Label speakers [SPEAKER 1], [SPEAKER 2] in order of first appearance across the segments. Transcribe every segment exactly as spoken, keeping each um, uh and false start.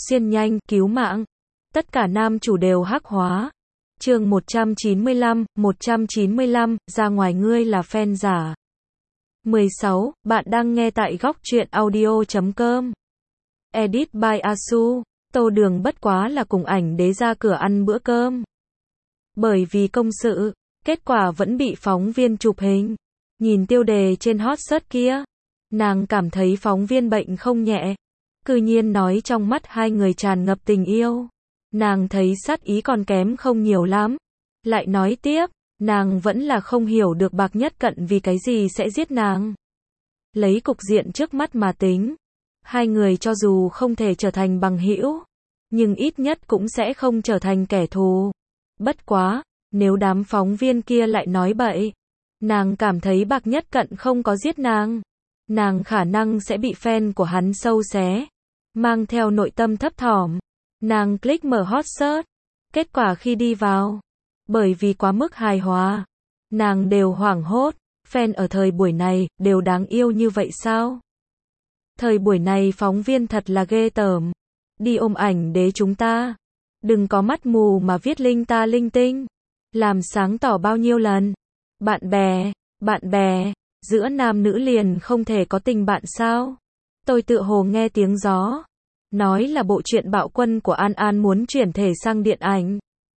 [SPEAKER 1] xuyên nhanh, cứu mạng. Tất cả nam chủ đều hắc hóa. Chương một trăm chín mươi lăm, một trăm chín mươi lăm, ra ngoài ngươi là fan giả. mười sáu, bạn đang nghe tại góc truyện audio chấm com. Edit by Asu. Tô Đường bất quá là cùng ảnh đế ra cửa ăn bữa cơm. Bởi vì công sự, kết quả vẫn bị phóng viên chụp hình. Nhìn tiêu đề trên hot search kia, nàng cảm thấy phóng viên bệnh không nhẹ. Cư nhiên nói trong mắt hai người tràn ngập tình yêu. Nàng thấy sát ý còn kém không nhiều lắm. Lại nói tiếp, nàng vẫn là không hiểu được Bạc Nhất Cận vì cái gì sẽ giết nàng. Lấy cục diện trước mắt mà tính, hai người cho dù không thể trở thành bằng hữu, nhưng ít nhất cũng sẽ không trở thành kẻ thù. Bất quá, nếu đám phóng viên kia lại nói bậy, nàng cảm thấy Bạc Nhất Cận không có giết nàng, nàng khả năng sẽ bị fan của hắn sâu xé. Mang theo nội tâm thấp thỏm, nàng click mở hot search. Kết quả khi đi vào, bởi vì quá mức hài hòa, nàng đều hoảng hốt. Fan ở thời buổi này đều đáng yêu như vậy sao? Thời buổi này phóng viên thật là ghê tởm. Đi ôm ảnh đế chúng ta, đừng có mắt mù mà viết linh ta linh tinh. Làm sáng tỏ bao nhiêu lần. Bạn bè, bạn bè, giữa nam nữ liền không thể có tình bạn sao? Tôi tựa hồ nghe tiếng gió, nói là bộ truyện Bạo Quân của An An muốn chuyển thể sang điện ảnh.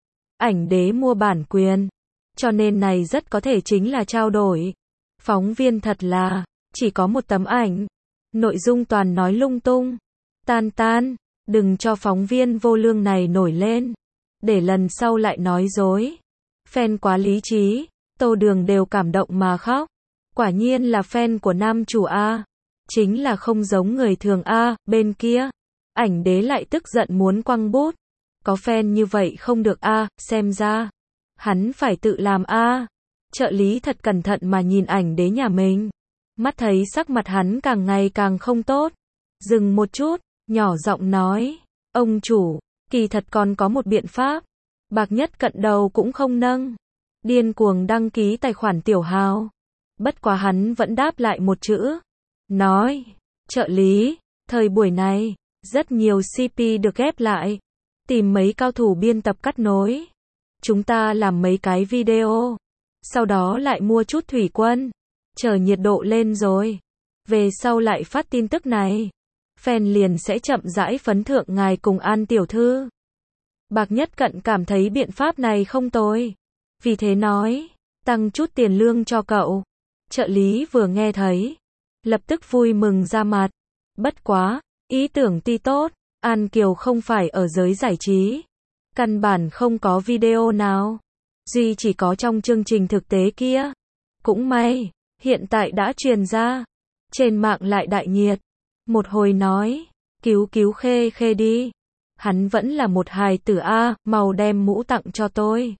[SPEAKER 1] Ảnh đế mua bản quyền, cho nên này rất có thể chính là trao đổi. Phóng viên thật là, chỉ có một tấm ảnh, nội dung toàn nói lung tung. Tan tan, đừng cho phóng viên vô lương này nổi lên, để lần sau lại nói dối. Fan quá lý trí, Tô Đường đều cảm động mà khóc. Quả nhiên là fan của nam chủ A, chính là không giống người thường A. Bên kia, ảnh đế lại tức giận muốn quăng bút. Có fan như vậy không được A, xem ra hắn phải tự làm A. Trợ lý thật cẩn thận mà nhìn ảnh đế nhà mình, mắt thấy sắc mặt hắn càng ngày càng không tốt. Dừng một chút, nhỏ giọng nói, ông chủ, kỳ thật còn có một biện pháp. Bạc Nhất Cận đầu cũng không nâng, điên cuồng đăng ký tài khoản tiểu hào. Bất quá hắn vẫn đáp lại một chữ, nói, trợ lý, thời buổi này, rất nhiều xê pê được ghép lại, tìm mấy cao thủ biên tập cắt nối. Chúng ta làm mấy cái video, sau đó lại mua chút thủy quân, chờ nhiệt độ lên rồi, về sau lại phát tin tức này. Fan liền sẽ chậm rãi phấn thượng ngài cùng An tiểu thư. Bạc Nhất Cận cảm thấy biện pháp này không tồi, vì thế nói, tăng chút tiền lương cho cậu. Trợ lý vừa nghe thấy, lập tức vui mừng ra mặt. Bất quá, ý tưởng ti tốt, An Kiều không phải ở giới giải trí, căn bản không có video nào, duy chỉ có trong chương trình thực tế kia. Cũng may, hiện tại đã truyền ra, trên mạng lại đại nhiệt. Một hồi nói, cứu cứu Khê Khê đi, hắn vẫn là một hài tử A, mau đem mũ tặng cho tôi.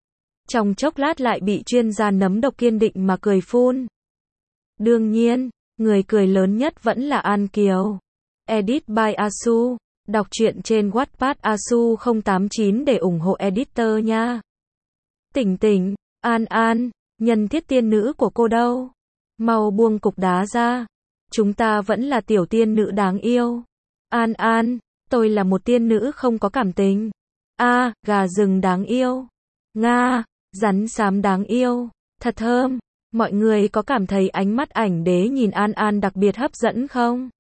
[SPEAKER 1] Trong chốc lát lại bị chuyên gia nấm độc kiên định mà cười phun. Đương nhiên, người cười lớn nhất vẫn là An Kiều. Edit by Asu. Đọc truyện trên Wattpad Asu không tám chín để ủng hộ editor nha. Tỉnh tỉnh, An An, nhân thiết tiên nữ của cô đâu? Mau buông cục đá ra. Chúng ta vẫn là tiểu tiên nữ đáng yêu. An An, tôi là một tiên nữ không có cảm tình. A, gà rừng đáng yêu. Nga, rắn xám đáng yêu. Thật thơm. Mọi người có cảm thấy ánh mắt ảnh đế nhìn An An đặc biệt hấp dẫn không?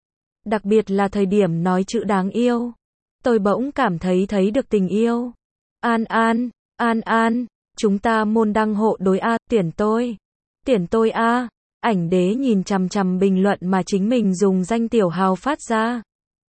[SPEAKER 1] Đặc biệt là thời điểm nói chữ đáng yêu. Tôi bỗng cảm thấy thấy được tình yêu. An An, An An, chúng ta môn đăng hộ đối A, tuyển tôi. Tuyển tôi A. Ảnh đế nhìn chằm chằm bình luận mà chính mình dùng danh tiểu hào phát ra.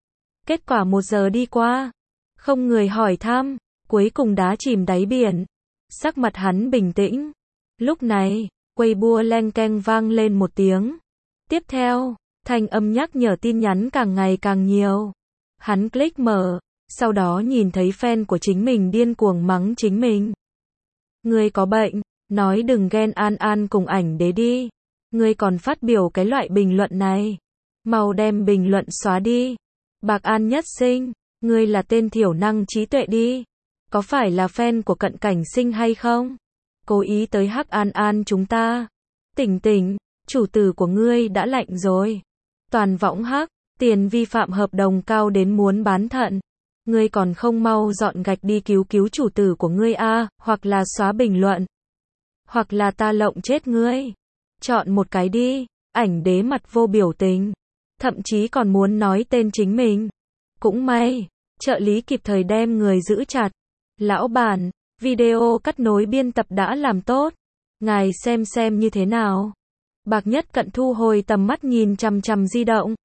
[SPEAKER 1] Kết quả một giờ đi qua, không người hỏi thăm, cuối cùng đá chìm đáy biển. Sắc mặt hắn bình tĩnh. Lúc này, Weibo leng keng vang lên một tiếng. Tiếp theo, thanh âm nhắc nhở tin nhắn càng ngày càng nhiều. Hắn click mở, sau đó nhìn thấy fan của chính mình điên cuồng mắng chính mình. Ngươi có bệnh, nói đừng ghen An An cùng ảnh đế đi. Ngươi còn phát biểu cái loại bình luận này. Mau đem bình luận xóa đi. Bạc An Nhất Sinh, ngươi là tên thiểu năng trí tuệ đi. Có phải là fan của Cận Cảnh Sinh hay không? Cố ý tới hắc An An chúng ta. Tỉnh tỉnh, chủ tử của ngươi đã lạnh rồi. Toàn võng hắc, Tiền vi phạm hợp đồng cao đến muốn bán thận. Ngươi còn không mau dọn gạch đi cứu cứu chủ tử của ngươi a, hoặc là xóa bình luận. Hoặc là ta lộng chết ngươi. Chọn một cái đi. Ảnh đế mặt vô biểu tình. Thậm chí còn muốn nói tên chính mình. Cũng may, trợ lý kịp thời đem người giữ chặt. Lão bản, video cắt nối biên tập đã làm tốt. Ngài xem xem như thế nào. Bạc Nhất Cận thu hồi tầm mắt nhìn chằm chằm di động.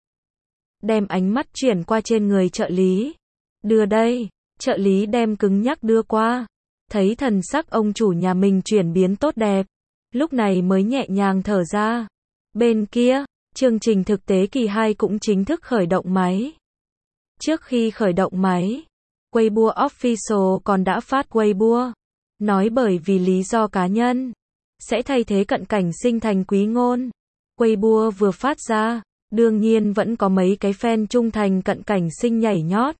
[SPEAKER 1] Đem ánh mắt chuyển qua trên người trợ lý. Đưa đây, trợ lý đem cứng nhắc đưa qua. Thấy thần sắc ông chủ nhà mình chuyển biến tốt đẹp. Lúc này mới nhẹ nhàng thở ra. Bên kia, chương trình thực tế kỳ hai cũng chính thức khởi động máy. Trước khi khởi động máy, Weibo Official còn đã phát Weibo. Nói bởi vì lý do cá nhân, sẽ thay thế Cận Cảnh Sinh thành Quý Ngôn. Weibo vừa phát ra, đương nhiên vẫn có mấy cái fan trung thành Cận Cảnh Sinh nhảy nhót.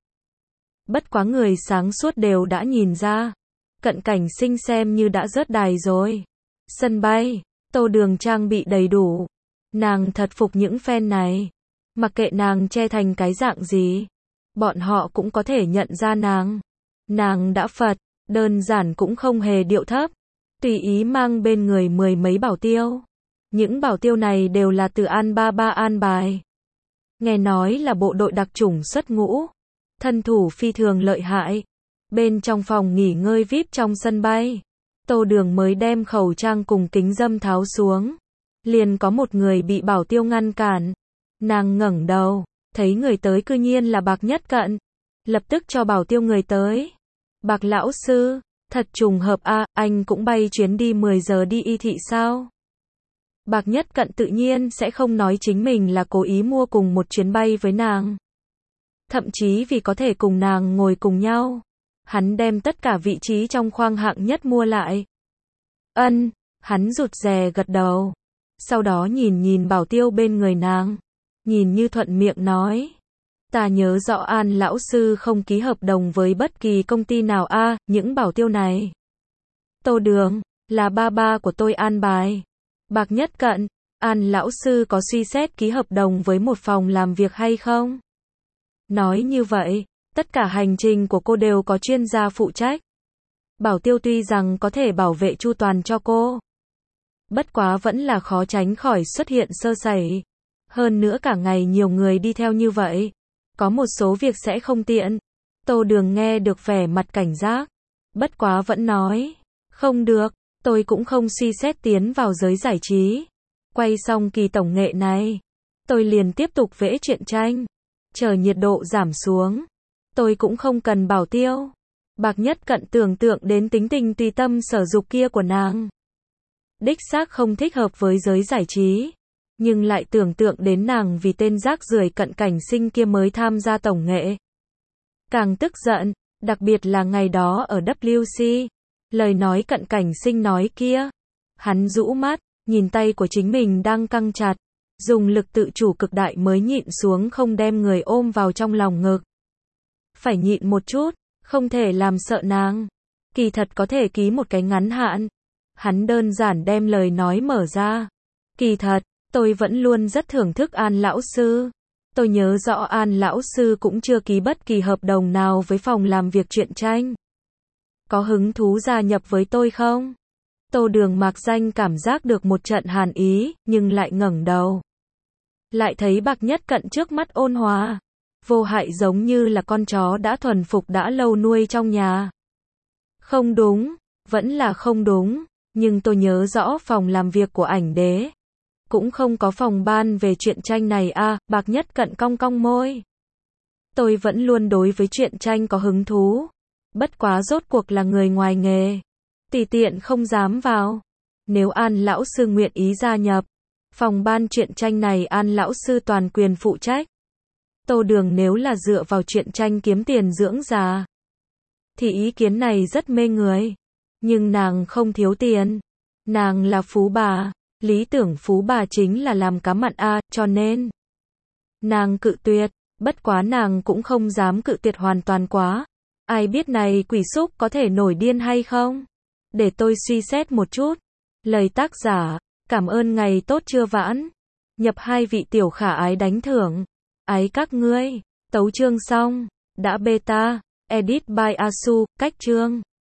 [SPEAKER 1] Bất quá người sáng suốt đều đã nhìn ra. Cận Cảnh Sinh xem như đã rớt đài rồi. Sân bay, Tô Đường trang bị đầy đủ. Nàng thật phục những fan này. Mặc kệ nàng che thành cái dạng gì, bọn họ cũng có thể nhận ra nàng. Nàng đã Phật, đơn giản cũng không hề điệu thấp. Tùy ý mang bên người mười mấy bảo tiêu. Những bảo tiêu này đều là từ An Ba Ba an bài. Nghe nói là bộ đội đặc chủng xuất ngũ. Thân thủ phi thường lợi hại. Bên trong phòng nghỉ ngơi vi ai pi trong sân bay, Tô Đường mới đem khẩu trang cùng kính dâm tháo xuống. Liền có một người bị bảo tiêu ngăn cản. Nàng ngẩng đầu, thấy người tới cư nhiên là Bạc Nhất Cận. Lập tức cho bảo tiêu người tới. Bạc lão sư, thật trùng hợp a, à, anh cũng bay chuyến đi mười giờ đi y thị sao? Bạc Nhất Cận tự nhiên sẽ không nói chính mình là cố ý mua cùng một chuyến bay với nàng. Thậm chí vì có thể cùng nàng ngồi cùng nhau, hắn đem tất cả vị trí trong khoang hạng nhất mua lại. Ân, hắn rụt rè gật đầu. Sau đó nhìn nhìn bảo tiêu bên người nàng. Nhìn như thuận miệng nói. Ta nhớ rõ An lão sư không ký hợp đồng với bất kỳ công ty nào a, à, những bảo tiêu này. Tô Đường, là ba ba của tôi an bài. Bạc Nhất Cận, An lão sư có suy xét ký hợp đồng với một phòng làm việc hay không? Nói như vậy, tất cả hành trình của cô đều có chuyên gia phụ trách. Bảo tiêu tuy rằng có thể bảo vệ chu toàn cho cô, bất quá vẫn là khó tránh khỏi xuất hiện sơ sẩy. Hơn nữa cả ngày nhiều người đi theo như vậy, có một số việc sẽ không tiện. Tô Đường nghe được vẻ mặt cảnh giác, bất quá vẫn nói, không được, tôi cũng không suy xét tiến vào giới giải trí. Quay xong kỳ tổng nghệ này, tôi liền tiếp tục vẽ truyện tranh. Chờ nhiệt độ giảm xuống, tôi cũng không cần bảo tiêu. Bạc Nhất Cận tưởng tượng đến tính tình tùy tâm sở dục kia của nàng. Đích xác không thích hợp với giới giải trí. Nhưng lại tưởng tượng đến nàng vì tên rác rưởi Cận Cảnh Sinh kia mới tham gia tổng nghệ. Càng tức giận, đặc biệt là ngày đó ở W C. Lời nói Cận Cảnh Sinh nói kia. Hắn rũ mắt, nhìn tay của chính mình đang căng chặt. Dùng lực tự chủ cực đại mới nhịn xuống không đem người ôm vào trong lòng ngực. Phải nhịn một chút, không thể làm sợ nàng. Kỳ thật có thể ký một cái ngắn hạn. Hắn đơn giản đem lời nói mở ra. Kỳ thật, tôi vẫn luôn rất thưởng thức An lão sư. Tôi nhớ rõ An lão sư cũng chưa ký bất kỳ hợp đồng nào với phòng làm việc truyện tranh. Có hứng thú gia nhập với tôi không? Tô Đường mạc danh cảm giác được một trận hàn ý, nhưng lại ngẩng đầu. Lại thấy Bạc Nhất Cận trước mắt ôn hòa, vô hại giống như là con chó đã thuần phục đã lâu nuôi trong nhà. Không đúng, vẫn là không đúng, nhưng tôi nhớ rõ phòng làm việc của ảnh đế. Cũng không có phòng ban về truyện tranh này a, à, Bạc Nhất Cận cong cong môi. Tôi vẫn luôn đối với truyện tranh có hứng thú. Bất quá rốt cuộc là người ngoài nghề. Tùy tiện không dám vào. Nếu An lão sư nguyện ý gia nhập, phòng ban truyện tranh này An lão sư toàn quyền phụ trách. Tô Đường nếu là dựa vào truyện tranh kiếm tiền dưỡng già, thì ý kiến này rất mê người. Nhưng nàng không thiếu tiền. Nàng là phú bà. Lý tưởng phú bà chính là làm cá mặn a, cho nên nàng cự tuyệt, bất quá nàng cũng không dám cự tuyệt hoàn toàn quá. Ai biết này quỷ súc có thể nổi điên hay không? Để tôi suy xét một chút. Lời tác giả, cảm ơn ngày tốt chưa vãn. Nhập hai vị tiểu khả ái đánh thưởng. Ái các ngươi. Tấu chương xong. Đã beta. Edit by Asu. Cách chương.